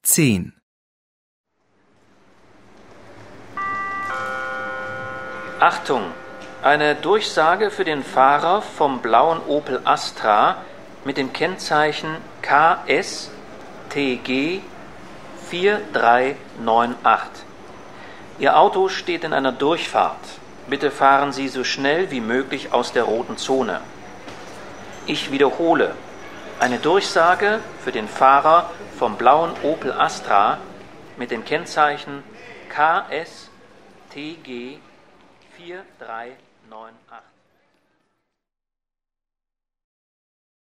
10. Achtung! Eine Durchsage für den Fahrer vom blauen Opel Astra mit dem Kennzeichen KSTG 4398. Ihr Auto steht in einer Durchfahrt. Bitte fahren Sie so schnell wie möglich aus der roten Zone. Ich wiederhole. Eine Durchsage für den Fahrer vom blauen Opel Astra mit dem Kennzeichen KSTG 4398.